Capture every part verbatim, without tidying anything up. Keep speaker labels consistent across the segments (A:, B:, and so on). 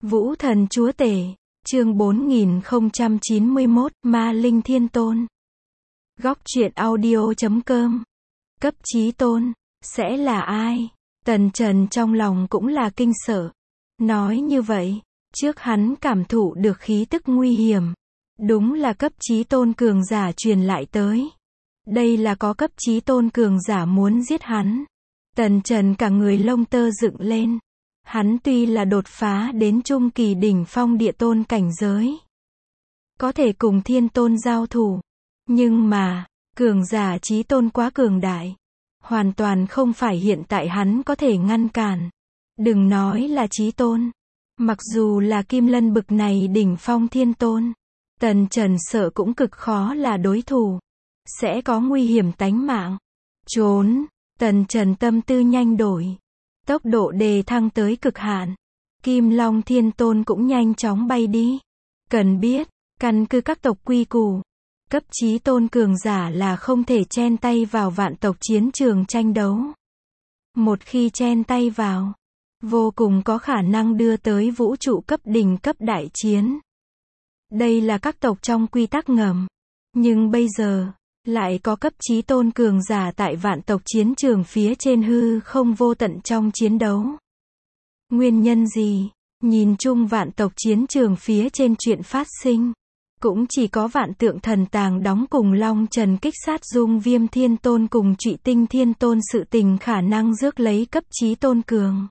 A: Vũ Thần Chúa Tể, chương bốn nghìn không trăm chín mươi mốt, Ma Linh Thiên Tôn. Góc truyện audio chấm com. Cấp Chí Tôn, sẽ là ai? Tần Trần trong lòng cũng là kinh sợ. Nói như vậy, trước hắn cảm thụ được khí tức nguy hiểm. Đúng là cấp Chí Tôn cường giả truyền lại tới. Đây là có cấp Chí Tôn cường giả muốn giết hắn. Tần Trần cả người lông tơ dựng lên. Hắn tuy là đột phá đến trung kỳ đỉnh phong địa tôn cảnh giới, có thể cùng thiên tôn giao thủ, nhưng mà, cường giả Chí Tôn quá cường đại, hoàn toàn không phải hiện tại hắn có thể ngăn cản. Đừng nói là Chí Tôn, mặc dù là Kim Lân bực này đỉnh phong thiên tôn, Tần Trần sợ cũng cực khó là đối thủ, sẽ có nguy hiểm tánh mạng. Trốn, Tần Trần tâm tư nhanh đổi. Tốc độ đề thăng tới cực hạn. Kim Long Thiên Tôn cũng nhanh chóng bay đi. Cần biết, căn cứ các tộc quy củ, cấp Chí Tôn cường giả là không thể chen tay vào vạn tộc chiến trường tranh đấu. Một khi chen tay vào, vô cùng có khả năng đưa tới vũ trụ cấp đỉnh cấp đại chiến. Đây là các tộc trong quy tắc ngầm. Nhưng bây giờ, lại có cấp Chí Tôn cường giả tại vạn tộc chiến trường phía trên hư không vô tận trong chiến đấu. Nguyên nhân gì? Nhìn chung vạn tộc chiến trường phía trên chuyện phát sinh, cũng chỉ có Vạn Tượng Thần Tàng đóng cùng Long Trần kích sát Dung Viêm Thiên Tôn cùng Trụy Tinh Thiên Tôn sự tình khả năng rước lấy cấp Chí Tôn cường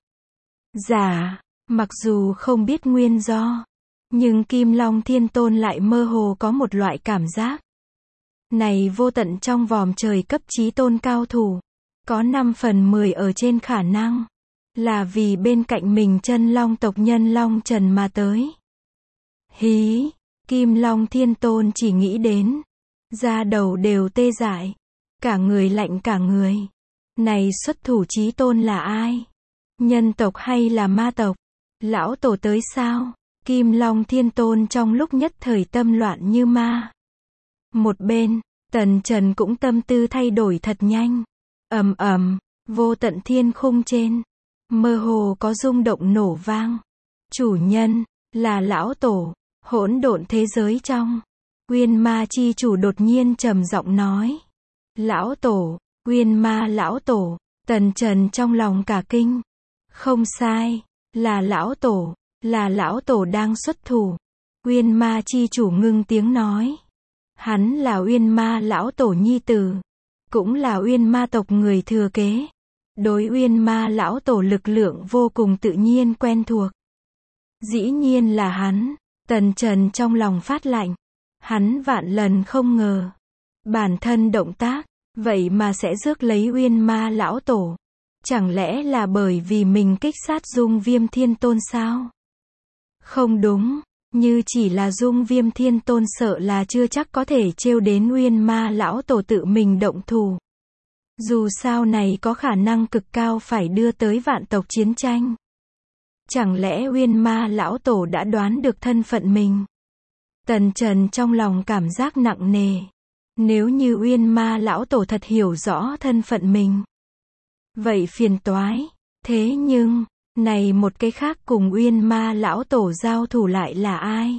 A: giả. Mặc dù không biết nguyên do, nhưng Kim Long Thiên Tôn lại mơ hồ có một loại cảm giác. Này vô tận trong vòm trời cấp Chí Tôn cao thủ, có năm phần mười ở trên khả năng là vì bên cạnh mình chân long tộc nhân Long Trần mà tới. Hí, Kim Long Thiên Tôn chỉ nghĩ đến, da đầu đều tê dại, cả người lạnh cả người. Này xuất thủ Chí Tôn là ai? Nhân tộc hay là ma tộc? Lão tổ tới sao? Kim Long Thiên Tôn trong lúc nhất thời tâm loạn như ma. Một bên, Tần Trần cũng tâm tư thay đổi thật nhanh. Ầm ầm, vô tận thiên khung trên, mơ hồ có rung động nổ vang. Chủ nhân, là lão tổ, hỗn độn thế giới trong. Uyên Ma chi chủ đột nhiên trầm giọng nói. Lão tổ, Uyên Ma lão tổ, Tần Trần trong lòng cả kinh. Không sai, là lão tổ, là lão tổ đang xuất thủ. Uyên Ma chi chủ ngưng tiếng nói. Hắn là Uyên Ma lão tổ nhi tử, cũng là Uyên Ma tộc người thừa kế. Đối Uyên Ma lão tổ lực lượng vô cùng tự nhiên quen thuộc. Dĩ nhiên là hắn. Tần Trần trong lòng phát lạnh. Hắn vạn lần không ngờ, bản thân động tác, vậy mà sẽ rước lấy Uyên Ma lão tổ. Chẳng lẽ là bởi vì mình kích sát Dung Viêm Thiên Tôn sao? Không đúng. Như chỉ là Dung Viêm Thiên Tôn sợ là chưa chắc có thể trêu đến Uyên Ma lão tổ tự mình động thủ. Dù sao này có khả năng cực cao phải đưa tới vạn tộc chiến tranh. Chẳng lẽ Uyên Ma lão tổ đã đoán được thân phận mình? Tần Trần trong lòng cảm giác nặng nề. Nếu như Uyên Ma lão tổ thật hiểu rõ thân phận mình, vậy phiền toái. Thế nhưng, này một cái khác cùng Uyên Ma lão tổ giao thủ lại là ai?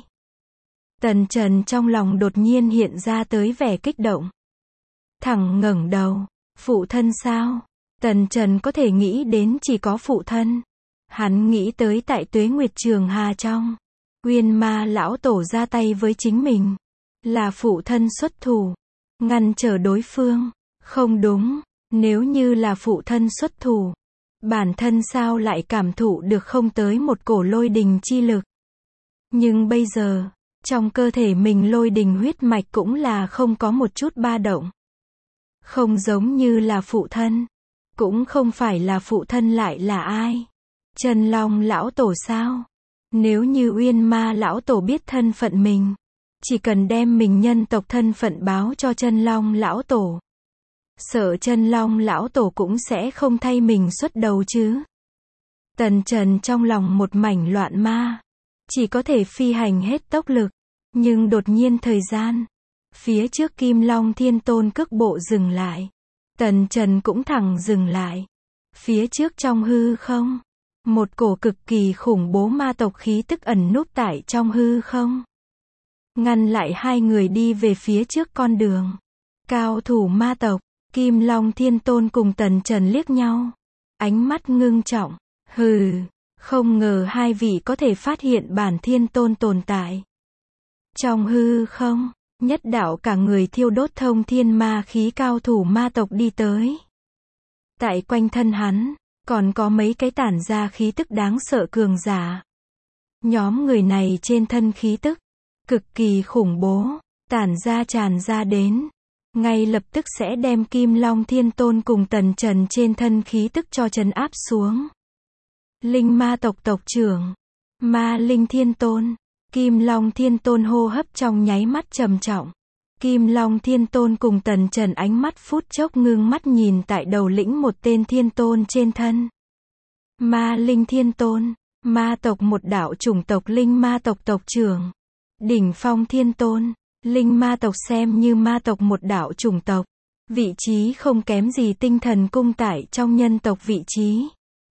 A: Tần Trần trong lòng đột nhiên hiện ra tới vẻ kích động. Thẳng ngẩng đầu, phụ thân sao? Tần Trần có thể nghĩ đến chỉ có phụ thân. Hắn nghĩ tới tại Tuế Nguyệt Trường Hà trong, Uyên Ma lão tổ ra tay với chính mình, là phụ thân xuất thủ, ngăn trở đối phương. Không đúng, nếu như là phụ thân xuất thủ, bản thân sao lại cảm thụ được không tới một cổ lôi đình chi lực. Nhưng bây giờ, trong cơ thể mình lôi đình huyết mạch cũng là không có một chút ba động. Không giống như là phụ thân. Cũng không phải là phụ thân lại là ai? Chân Long lão tổ sao? Nếu như Uyên Ma lão tổ biết thân phận mình, chỉ cần đem mình nhân tộc thân phận báo cho Chân Long lão tổ, sợ Chân Long lão tổ cũng sẽ không thay mình xuất đầu chứ. Tần Trần trong lòng một mảnh loạn ma, chỉ có thể phi hành hết tốc lực. Nhưng đột nhiên thời gian, phía trước Kim Long Thiên Tôn cước bộ dừng lại. Tần Trần cũng thẳng dừng lại. Phía trước trong hư không, Một cổ cực kỳ khủng bố ma tộc khí tức ẩn núp tại trong hư không. Ngăn lại hai người đi về phía trước con đường. Cao thủ ma tộc, Kim Long Thiên Tôn cùng Tần Trần liếc nhau. Ánh mắt ngưng trọng. Hừ, không ngờ hai vị có thể phát hiện bản Thiên Tôn tồn tại. Trong hư không, nhất đạo cả người thiêu đốt thông thiên ma khí cao thủ ma tộc đi tới. Tại quanh thân hắn, còn có mấy cái tản ra khí tức đáng sợ cường giả. Nhóm người này trên thân khí tức, cực kỳ khủng bố, tản ra tràn ra đến. Ngay lập tức sẽ đem Kim Long Thiên Tôn cùng Tần Trần trên thân khí tức cho trấn áp xuống. Linh ma tộc tộc trưởng, Ma Linh Thiên Tôn, Kim Long Thiên Tôn hô hấp trong nháy mắt trầm trọng. Kim Long Thiên Tôn cùng Tần Trần ánh mắt phút chốc ngưng mắt nhìn tại đầu lĩnh một tên thiên tôn trên thân. Ma Linh Thiên Tôn, ma tộc một đạo chủng tộc linh ma tộc tộc trưởng. Đỉnh phong thiên tôn, linh ma tộc xem như ma tộc một đạo chủng tộc. Vị trí không kém gì tinh thần cung tại trong nhân tộc vị trí.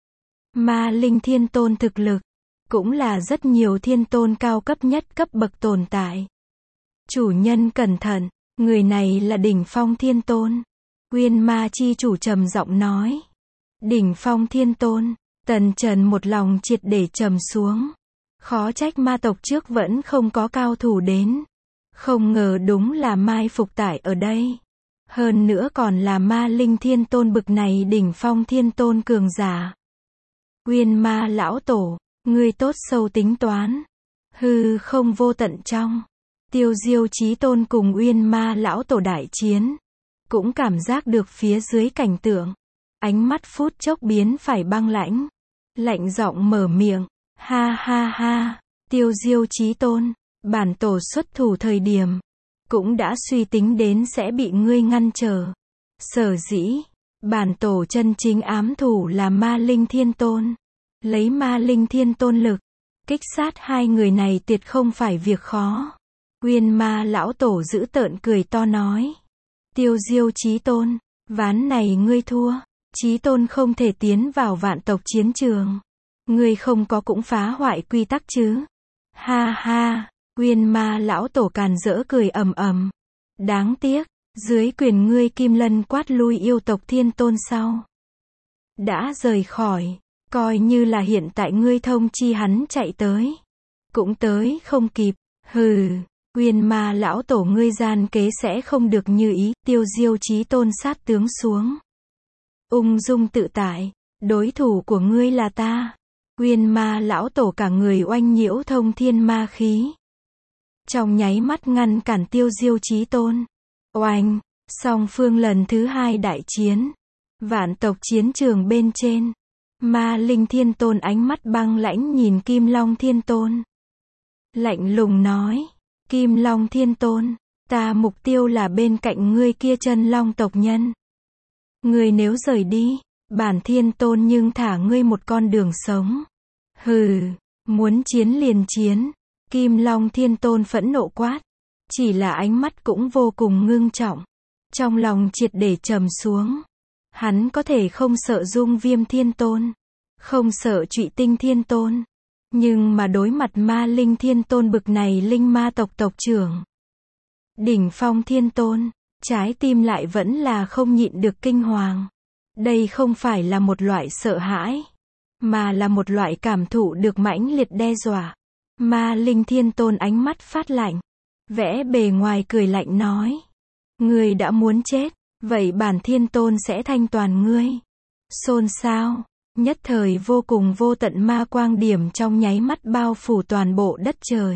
A: Ma Linh Thiên Tôn thực lực, cũng là rất nhiều thiên tôn cao cấp nhất cấp bậc tồn tại. Chủ nhân cẩn thận, người này là đỉnh phong thiên tôn. Uyên Ma chi chủ trầm giọng nói. Đỉnh phong thiên tôn, Tần Trần một lòng triệt để trầm xuống. Khó trách ma tộc trước vẫn không có cao thủ đến. Không ngờ đúng là mai phục tại ở đây. Hơn nữa còn là Ma Linh Thiên Tôn bực này đỉnh phong thiên tôn cường giả. Uyên Ma lão tổ, ngươi tốt sâu tính toán. Hư không vô tận trong. Tiêu Diêu Chí Tôn cùng Uyên Ma lão tổ đại chiến. Cũng cảm giác được phía dưới cảnh tượng. Ánh mắt phút chốc biến phải băng lãnh. Lạnh giọng mở miệng. Ha ha ha, Tiêu Diêu Chí Tôn, bản tổ xuất thủ thời điểm. Cũng đã suy tính đến sẽ bị ngươi ngăn trở. Sở dĩ, bản tổ chân chính ám thủ là Ma Linh Thiên Tôn. Lấy Ma Linh Thiên Tôn lực, kích sát hai người này tuyệt không phải việc khó. Uyên Ma lão tổ giữ tợn cười to nói. Tiêu Diêu Chí Tôn, ván này ngươi thua. Chí Tôn không thể tiến vào vạn tộc chiến trường. Ngươi không có cũng phá hoại quy tắc chứ. Ha ha, Uyên Ma lão tổ càn rỡ cười ầm ầm. Đáng tiếc, dưới quyền ngươi Kim Lân quát lui yêu tộc Thiên Tôn sau. Đã rời khỏi, coi như là hiện tại ngươi thông chi hắn chạy tới. Cũng tới không kịp, hừ, Uyên Ma lão tổ ngươi gian kế sẽ không được như ý. Tiêu Diêu Chí Tôn sát tướng xuống. Ung dung tự tại, đối thủ của ngươi là ta. Uyên Ma lão tổ cả người oanh nhiễu thông thiên ma khí. Trong nháy mắt ngăn cản Tiêu Diêu Chí Tôn. Oanh, song phương lần thứ hai đại chiến. Vạn tộc chiến trường bên trên. Ma Linh Thiên Tôn ánh mắt băng lãnh nhìn Kim Long Thiên Tôn. Lạnh lùng nói. Kim Long Thiên Tôn, ta mục tiêu là bên cạnh ngươi kia chân long tộc nhân. Ngươi nếu rời đi, bản Thiên Tôn nhưng thả ngươi một con đường sống. Hừ, muốn chiến liền chiến. Kim Long Thiên Tôn phẫn nộ quát. Chỉ là ánh mắt cũng vô cùng ngưng trọng. Trong lòng triệt để trầm xuống. Hắn có thể không sợ Dung Viêm Thiên Tôn. Không sợ Trụy Tinh Thiên Tôn. Nhưng mà đối mặt Ma Linh Thiên Tôn bực này linh ma tộc tộc trưởng. Đỉnh phong Thiên Tôn, trái tim lại vẫn là không nhịn được kinh hoàng. Đây không phải là một loại sợ hãi, mà là một loại cảm thụ được mãnh liệt đe dọa. Ma Linh Thiên Tôn ánh mắt phát lạnh, vẽ bề ngoài cười lạnh nói. Ngươi đã muốn chết, vậy bản Thiên Tôn sẽ thanh toàn ngươi. Xôn xao, nhất thời vô cùng vô tận ma quang điểm trong nháy mắt bao phủ toàn bộ đất trời.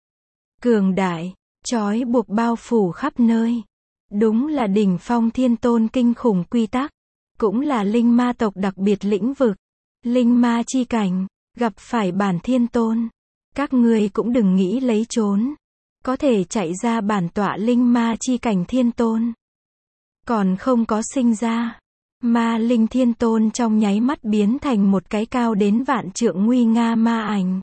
A: Cường đại, trói buộc bao phủ khắp nơi. Đúng là đỉnh phong Thiên Tôn kinh khủng quy tắc. Cũng là linh ma tộc đặc biệt lĩnh vực. Linh ma chi cảnh, gặp phải bản Thiên Tôn. Các ngươi cũng đừng nghĩ lấy trốn. Có thể chạy ra bản tọa linh ma chi cảnh Thiên Tôn. Còn không có sinh ra. Ma Linh Thiên Tôn trong nháy mắt biến thành một cái cao đến vạn trượng nguy nga ma ảnh.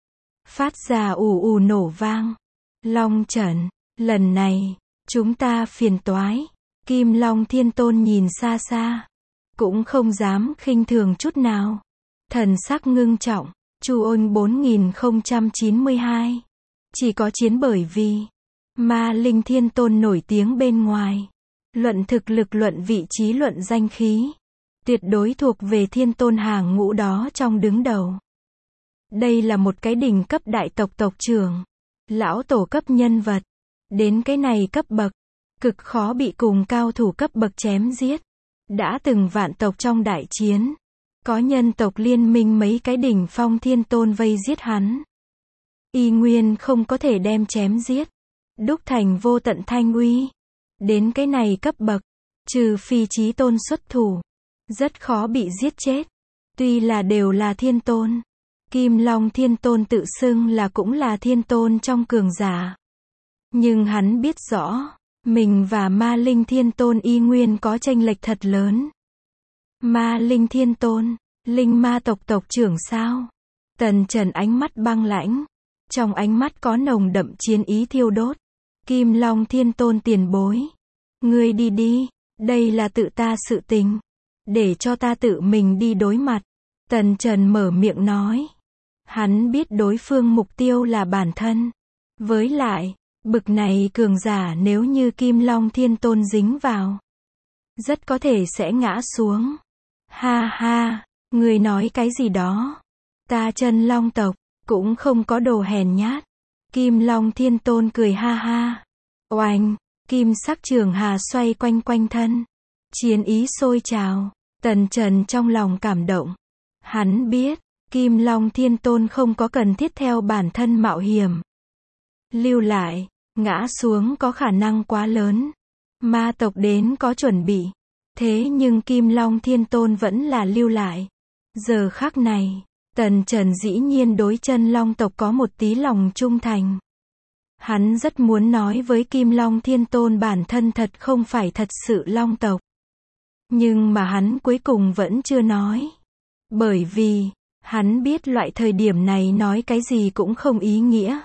A: Phát ra ù ù nổ vang. Long Trần, lần này, chúng ta phiền toái. Kim Long Thiên Tôn nhìn xa xa. Cũng không dám khinh thường chút nào. Thần sắc ngưng trọng, Chu Ôn bốn nghìn không trăm chín mươi hai. Chỉ có chiến bởi vì Ma Linh Thiên Tôn nổi tiếng bên ngoài. Luận thực lực, luận vị trí, luận danh khí. Tuyệt đối thuộc về thiên tôn hàng ngũ đó trong đứng đầu. Đây là một cái đỉnh cấp đại tộc tộc trưởng. Lão tổ cấp nhân vật. Đến cái này cấp bậc. Cực khó bị cùng cao thủ cấp bậc chém giết. Đã từng vạn tộc trong đại chiến. Có nhân tộc liên minh mấy cái đỉnh phong thiên tôn vây giết hắn. Y nguyên không có thể đem chém giết. Đúc thành vô tận thanh uy. Đến cái này cấp bậc. Trừ phi chí tôn xuất thủ. Rất khó bị giết chết. Tuy là đều là thiên tôn. Kim Long Thiên Tôn tự xưng là cũng là thiên tôn trong cường giả. Nhưng hắn biết rõ. Mình và Ma Linh Thiên Tôn y nguyên có chênh lệch thật lớn. Ma Linh Thiên Tôn. Linh ma tộc tộc trưởng sao? Tần Trần ánh mắt băng lãnh. Trong ánh mắt có nồng đậm chiến ý thiêu đốt. Kim Long Thiên Tôn tiền bối. Ngươi đi đi. Đây là tự ta sự tình. Để cho ta tự mình đi đối mặt. Tần Trần mở miệng nói. Hắn biết đối phương mục tiêu là bản thân. Với lại, bực này cường giả nếu như Kim Long Thiên Tôn dính vào. Rất có thể sẽ ngã xuống. Ha ha, người nói cái gì đó. Ta Chân Long tộc, cũng không có đồ hèn nhát. Kim Long Thiên Tôn cười ha ha. Oanh, kim sắc trường hà xoay quanh quanh thân. Chiến ý sôi trào. Tần Trần trong lòng cảm động. Hắn biết, Kim Long Thiên Tôn không có cần thiết theo bản thân mạo hiểm. Lưu lại, ngã xuống có khả năng quá lớn. Ma tộc đến có chuẩn bị. Thế nhưng Kim Long Thiên Tôn vẫn là lưu lại. Giờ khắc này, Tần Trần dĩ nhiên đối Chân Long tộc có một tí lòng trung thành. Hắn rất muốn nói với Kim Long Thiên Tôn bản thân thật không phải thật sự Long tộc. Nhưng mà hắn cuối cùng vẫn chưa nói. Bởi vì, hắn biết loại thời điểm này nói cái gì cũng không ý nghĩa.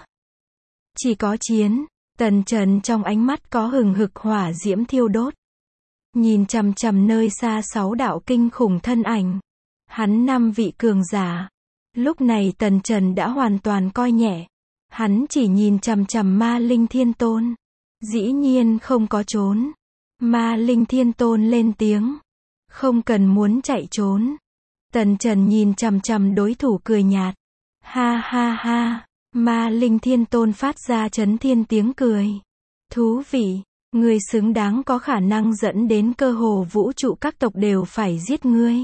A: Chỉ có chiến. Tần Trần trong ánh mắt có hừng hực hỏa diễm thiêu đốt. Nhìn chằm chằm nơi xa sáu đạo kinh khủng thân ảnh. Hắn năm vị cường giả. Lúc này Tần Trần đã hoàn toàn coi nhẹ. Hắn chỉ nhìn chằm chằm Ma Linh Thiên Tôn. Dĩ nhiên không có trốn. Ma Linh Thiên Tôn lên tiếng. Không cần muốn chạy trốn. Tần Trần nhìn chằm chằm đối thủ cười nhạt. Ha ha ha. Ma Linh Thiên Tôn phát ra chấn thiên tiếng cười. Thú vị. Ngươi xứng đáng có khả năng dẫn đến cơ hồ vũ trụ các tộc đều phải giết ngươi.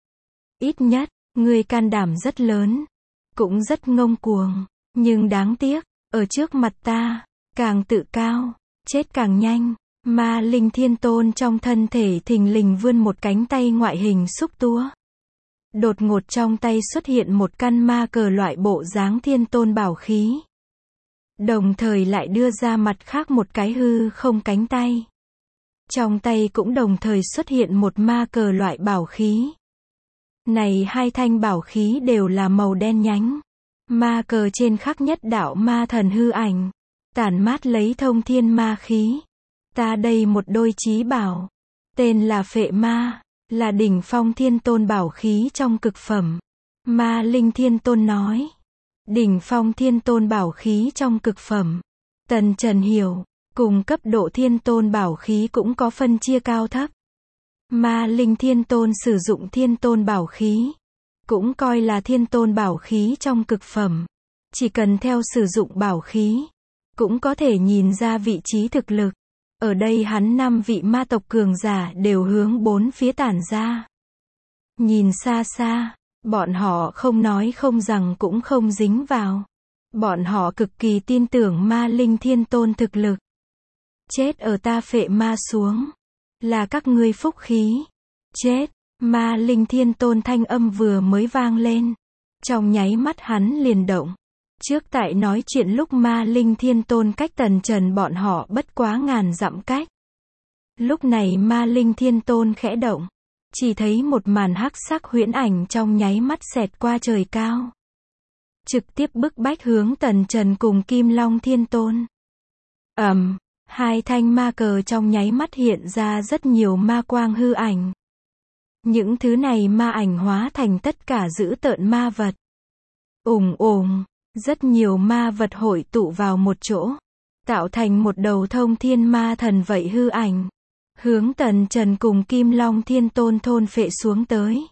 A: Ít nhất, ngươi can đảm rất lớn. Cũng rất ngông cuồng. Nhưng đáng tiếc, ở trước mặt ta, càng tự cao, chết càng nhanh. Ma Linh Thiên Tôn trong thân thể thình lình vươn một cánh tay ngoại hình xúc tua. Đột ngột trong tay xuất hiện một căn ma cờ loại bộ dáng thiên tôn bảo khí. Đồng thời lại đưa ra mặt khác một cái hư không cánh tay. Trong tay cũng đồng thời xuất hiện một ma cờ loại bảo khí. Này hai thanh bảo khí đều là màu đen nhánh. Ma cờ trên khắc nhất đạo ma thần hư ảnh. Tản mát lấy thông thiên ma khí. Ta đây một đôi chí bảo. Tên là Phệ Ma. Là đỉnh phong thiên tôn bảo khí trong cực phẩm. Ma Linh Thiên Tôn nói. Đỉnh phong thiên tôn bảo khí trong cực phẩm. Tần Trần hiểu. Cùng cấp độ thiên tôn bảo khí cũng có phân chia cao thấp. Ma Linh Thiên Tôn sử dụng thiên tôn bảo khí. Cũng coi là thiên tôn bảo khí trong cực phẩm. Chỉ cần theo sử dụng bảo khí. Cũng có thể nhìn ra vị trí thực lực. Ở đây hắn năm vị ma tộc cường giả đều hướng bốn phía tản ra. Nhìn xa xa, bọn họ không nói không rằng cũng không dính vào. Bọn họ cực kỳ tin tưởng Ma Linh Thiên Tôn thực lực. Chết ở ta Phệ Ma xuống. Là các ngươi phúc khí. Chết. Ma Linh Thiên Tôn thanh âm vừa mới vang lên. Trong nháy mắt hắn liền động. Trước tại nói chuyện lúc Ma Linh Thiên Tôn cách Tần Trần bọn họ bất quá ngàn dặm cách. Lúc này Ma Linh Thiên Tôn khẽ động. Chỉ thấy một màn hắc sắc huyễn ảnh trong nháy mắt xẹt qua trời cao. Trực tiếp bức bách hướng Tần Trần cùng Kim Long Thiên Tôn. Ầm, um, hai thanh ma cờ trong nháy mắt hiện ra rất nhiều ma quang hư ảnh. Những thứ này ma ảnh hóa thành tất cả dữ tợn ma vật. Ùng ùng, rất nhiều ma vật hội tụ vào một chỗ, tạo thành một đầu thông thiên ma thần vậy hư ảnh, hướng Tần Trần cùng Kim Long Thiên Tôn thôn phệ xuống tới.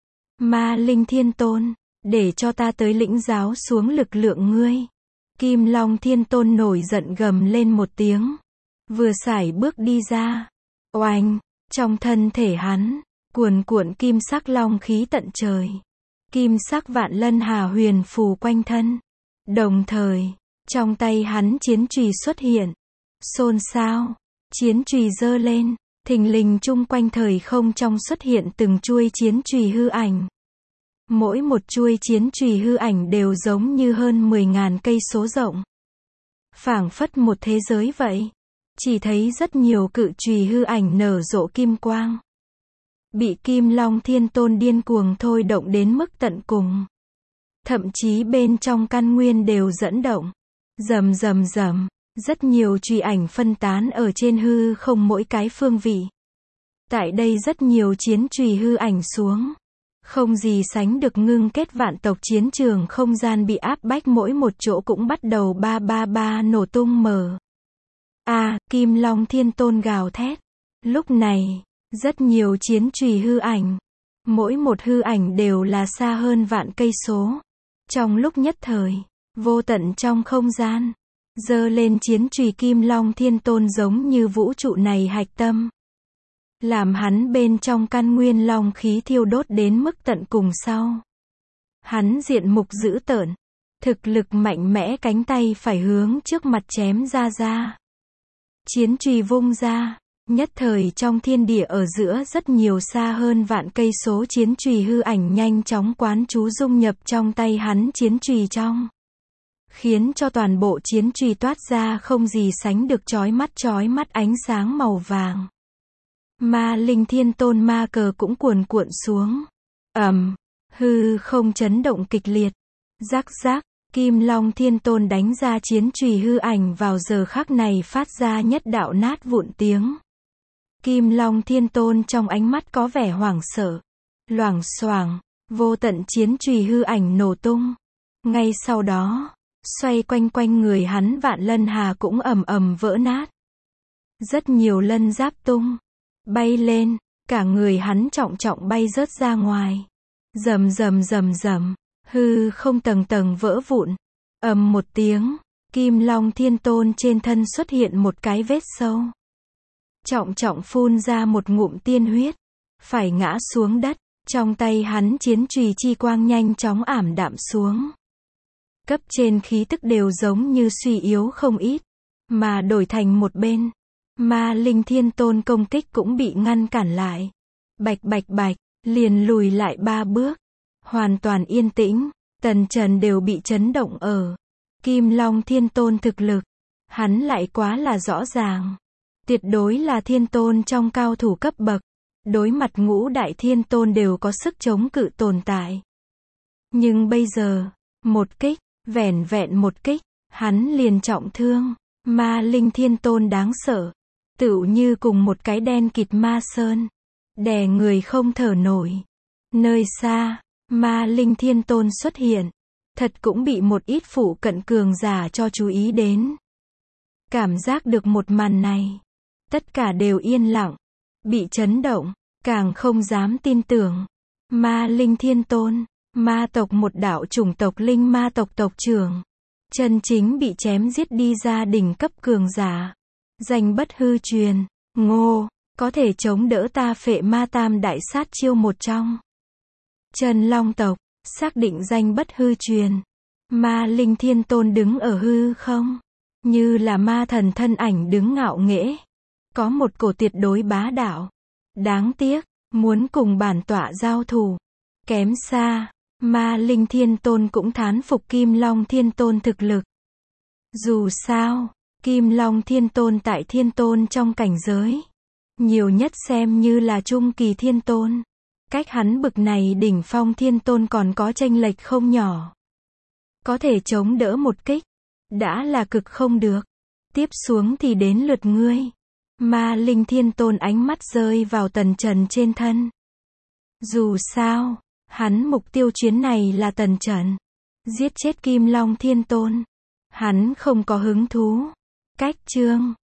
A: Ma Linh Thiên Tôn, để cho ta tới lĩnh giáo xuống lực lượng ngươi. Kim Long Thiên Tôn nổi giận gầm lên một tiếng, vừa sải bước đi ra. Oanh, trong thân thể hắn, cuồn cuộn kim sắc long khí tận trời. Kim sắc vạn lân hà huyền phù quanh thân. Đồng thời, trong tay hắn chiến chùy xuất hiện. Xôn xao, chiến chùy giơ lên, thình lình chung quanh thời không trong xuất hiện từng chuôi chiến chùy hư ảnh. Mỗi một chuôi chiến chùy hư ảnh đều giống như hơn mười ngàn cây số rộng. Phảng phất một thế giới vậy. Chỉ thấy rất nhiều cự chùy hư ảnh nở rộ kim quang. Bị Kim Long Thiên Tôn điên cuồng thôi động đến mức tận cùng. Thậm chí bên trong căn nguyên đều dẫn động. Rầm rầm rầm, rất nhiều chùy ảnh phân tán ở trên hư không mỗi cái phương vị. Tại đây rất nhiều chiến chùy hư ảnh xuống. Không gì sánh được ngưng kết vạn tộc chiến trường không gian bị áp bách mỗi một chỗ cũng bắt đầu ba ba ba nổ tung mở. A, à, Kim Long Thiên Tôn gào thét. Lúc này, rất nhiều chiến chùy hư ảnh. Mỗi một hư ảnh đều là xa hơn vạn cây số. Trong lúc nhất thời, vô tận trong không gian, giơ lên chiến chùy Kim Long Thiên Tôn giống như vũ trụ này hạch tâm. Làm hắn bên trong căn nguyên long khí thiêu đốt đến mức tận cùng sau. Hắn diện mục dữ tợn, thực lực mạnh mẽ, cánh tay phải hướng trước mặt chém ra ra. Chiến chùy vung ra, nhất thời trong thiên địa ở giữa rất nhiều xa hơn vạn cây số chiến chùy hư ảnh nhanh chóng quán chú dung nhập trong tay hắn chiến chùy trong. Khiến cho toàn bộ chiến chùy toát ra không gì sánh được chói mắt chói mắt ánh sáng màu vàng. Ma Linh Thiên Tôn ma cờ cũng cuồn cuộn xuống. Ầm, um, hư không chấn động kịch liệt. Rắc rắc, Kim Long Thiên Tôn đánh ra chiến chùy hư ảnh vào giờ khắc này phát ra nhất đạo nát vụn tiếng. Kim Long Thiên Tôn trong ánh mắt có vẻ hoảng sợ. Loảng xoảng, vô tận chiến chùy hư ảnh nổ tung. Ngay sau đó, xoay quanh quanh người hắn vạn lân hà cũng ầm ầm vỡ nát. Rất nhiều lân giáp tung, bay lên, cả người hắn trọng trọng bay rớt ra ngoài. Rầm rầm rầm rầm, hư không tầng tầng vỡ vụn. Ầm một tiếng, Kim Long Thiên Tôn trên thân xuất hiện một cái vết sâu. Trọng trọng phun ra một ngụm tiên huyết, phải ngã xuống đất, trong tay hắn chiến chùy chi quang nhanh chóng ảm đạm xuống. Cấp trên khí tức đều giống như suy yếu không ít, mà đổi thành một bên. Ma Linh Thiên Tôn công kích cũng bị ngăn cản lại. Bạch bạch bạch, liền lùi lại ba bước. Hoàn toàn yên tĩnh, Tần Trần đều bị chấn động ở. Kim Long Thiên Tôn thực lực, hắn lại quá là rõ ràng. Tuyệt đối là thiên tôn trong cao thủ cấp bậc. Đối mặt ngũ đại thiên tôn đều có sức chống cự tồn tại. Nhưng bây giờ, một kích, vẻn vẹn một kích, hắn liền trọng thương. Ma Linh Thiên Tôn đáng sợ. Tựu như cùng một cái đen kịt ma sơn. Đè người không thở nổi. Nơi xa, Ma Linh Thiên Tôn xuất hiện. Thật cũng bị một ít phụ cận cường giả cho chú ý đến. Cảm giác được một màn này. Tất cả đều yên lặng. Bị chấn động. Càng không dám tin tưởng. Ma Linh Thiên Tôn. Ma tộc một đạo chủng tộc linh ma tộc tộc trưởng. Chân chính bị chém giết đi ra đỉnh cấp cường giả. Danh bất hư truyền. Ngô. Có thể chống đỡ ta phệ ma tam đại sát chiêu một trong. Chân Long tộc. Xác định danh bất hư truyền. Ma Linh Thiên Tôn đứng ở hư không. Như là ma thần thân ảnh đứng ngạo nghễ. Có một cổ tuyệt đối bá đạo. Đáng tiếc, muốn cùng bản tọa giao thủ. Kém xa. Ma Linh Thiên Tôn cũng thán phục Kim Long Thiên Tôn thực lực. Dù sao, Kim Long Thiên Tôn tại Thiên Tôn trong cảnh giới. Nhiều nhất xem như là trung kỳ Thiên Tôn. Cách hắn bực này đỉnh phong Thiên Tôn còn có chênh lệch không nhỏ. Có thể chống đỡ một kích. Đã là cực không được. Tiếp xuống thì đến lượt ngươi. Ma Linh Thiên Tôn ánh mắt rơi vào Tần Trần trên thân. Dù sao, hắn mục tiêu chuyến này là tần trận. Giết chết Kim Long Thiên Tôn. Hắn không có hứng thú. Cách chương